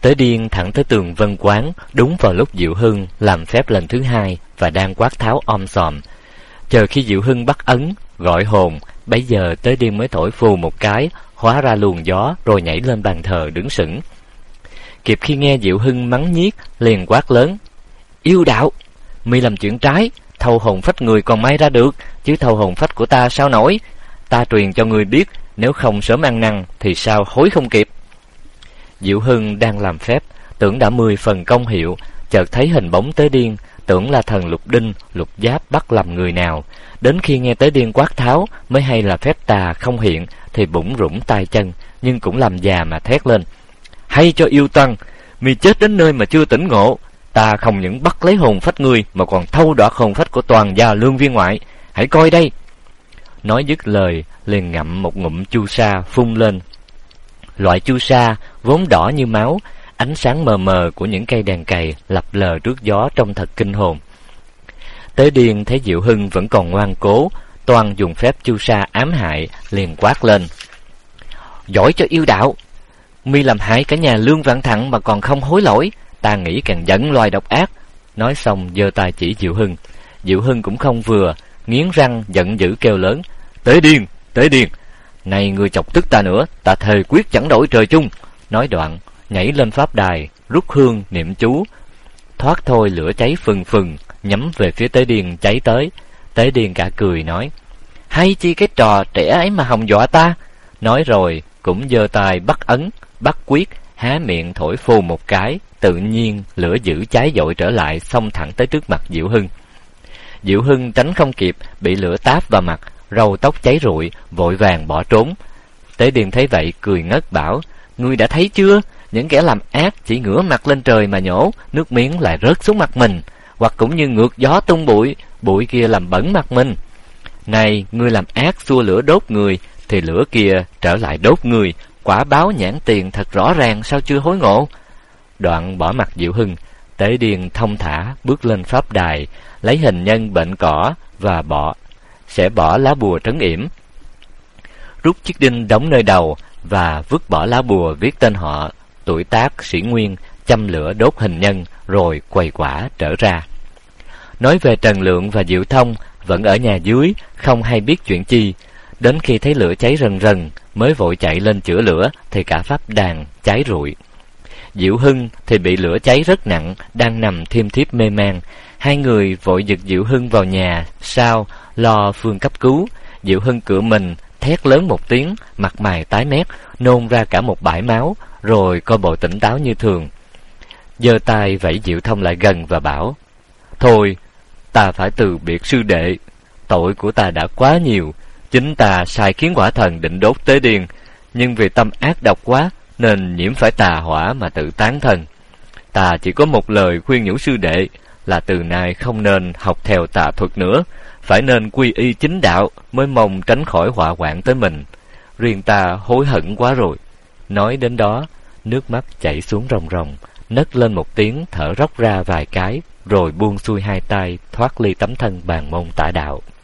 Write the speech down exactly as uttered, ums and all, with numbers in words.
Tới Điên thẳng tới tường Vân Quán, đúng vào lúc Diệu Hưng làm phép lần thứ hai và đang quát tháo om sòm. Chờ khi Diệu Hưng bắt ấn gọi hồn, bấy giờ Tới Điên mới thổi phù một cái, hóa ra luồng gió, rồi nhảy lên bàn thờ đứng sững. Kịp khi nghe Diệu Hưng mắng nhiếc, liền quát lớn: "Yêu đạo, mi làm chuyện trái, thâu hồn phách người còn may ra được, chứ thâu hồn phách của ta sao nổi. Ta truyền cho người biết, nếu không sớm ăn năn thì sao hối không kịp." Diệu Hưng đang làm phép, tưởng đã mười phần công hiệu, chợt thấy hình bóng Tới Điên, tưởng là thần Lục Đinh, Lục Giáp bắt làm người nào. Đến khi nghe Tới Điên quát tháo, mới hay là phép tà không hiện, thì bủn rủn tay chân, nhưng cũng làm già mà thét lên: "Hay cho yêu toan, mi chết đến nơi mà chưa tỉnh ngộ. Ta không những bắt lấy hồn phách ngươi, mà còn thâu đoạt hồn phách của toàn gia lương viên ngoại. Hãy coi đây." Nói dứt lời, liền ngậm một ngụm chu sa phun lên. Loại chu sa vốn đỏ như máu, ánh sáng mờ mờ của những cây đèn cày lập lờ trước gió trông thật kinh hồn. Tới Điên thấy Diệu Hưng vẫn còn ngoan cố, toan dùng phép chu sa ám hại, liền quát lên: "Giỏi cho yêu đạo, mi làm hại cả nhà Lương Vạn Thặng mà còn không hối lỗi, ta nghĩ càng giận loài độc ác." Nói xong giơ tay chỉ Diệu Hưng. Diệu Hưng cũng không vừa, nghiến răng giận dữ kêu lớn: "Tới Điên, Tới Điên, này người chọc tức ta nữa, ta thề quyết chẳng đổi trời chung." Nói đoạn nhảy lên pháp đài, rút hương niệm chú. Thoát thôi lửa cháy phừng phừng, nhắm về phía Tới Điên cháy tới. Tới Điên cả cười nói: "Hay chi cái trò trẻ ấy mà hòng dọa ta." Nói rồi cũng giơ tay bắt ấn, bắt quyết, há miệng thổi phù một cái, tự nhiên lửa dữ cháy dội trở lại, xông thẳng tới trước mặt Diệu Hưng. Diệu Hưng tránh không kịp, bị lửa táp vào mặt, râu tóc cháy rụi, vội vàng bỏ trốn. Tới Điên thấy vậy cười ngất bảo: "Ngươi đã thấy chưa, những kẻ làm ác chỉ ngửa mặt lên trời mà nhổ, nước miếng lại rớt xuống mặt mình, hoặc cũng như ngược gió tung bụi, bụi kia làm bẩn mặt mình. Này, ngươi làm ác xua lửa đốt người, thì lửa kia trở lại đốt người, quả báo nhãn tiền thật rõ ràng, sao chưa hối ngộ?" Đoạn bỏ mặt Diệu Hưng, Tới Điên thông thả bước lên pháp đài, lấy hình nhân bệnh cỏ và bọ sẽ bỏ lá bùa trấn yểm, rút chiếc đinh đóng nơi đầu và vứt bỏ lá bùa viết tên họ, tuổi tác, sĩ nguyên, châm lửa đốt hình nhân, rồi quầy quả trở ra. Nói về Trần Lượng và Diệu Thông vẫn ở nhà dưới, không hay biết chuyện chi. Đến khi thấy lửa cháy rần rần, mới vội chạy lên chữa lửa, thì cả pháp đàn cháy rụi. Diệu Hưng thì bị lửa cháy rất nặng, đang nằm thiêm thiếp mê man. Hai người vội giật Diệu Hưng vào nhà sau, lo phương cấp cứu. Diệu Hưng cựa mình, thét lớn một tiếng, mặt mày tái mét, nôn ra cả một bãi máu, rồi coi bộ tỉnh táo như thường. Giơ tay vẫy Diệu Thông lại gần và bảo: "Thôi, ta phải từ biệt sư đệ. Tội của ta đã quá nhiều. Chính ta sai khiến quả thần định đốt Tế Điên, nhưng vì tâm ác độc quá nên nhiễm phải tà hỏa mà tự tán thân. Ta chỉ có một lời khuyên nhủ sư đệ, là từ nay không nên học theo tà thuật nữa, phải nên quy y chính đạo, mới mong tránh khỏi họa hoạn tới mình. Riêng ta hối hận quá rồi." Nói đến đó, nước mắt chảy xuống ròng ròng, nấc lên một tiếng, thở róc ra vài cái, rồi buông xuôi hai tay thoát ly tấm thân bàn môn tả đạo.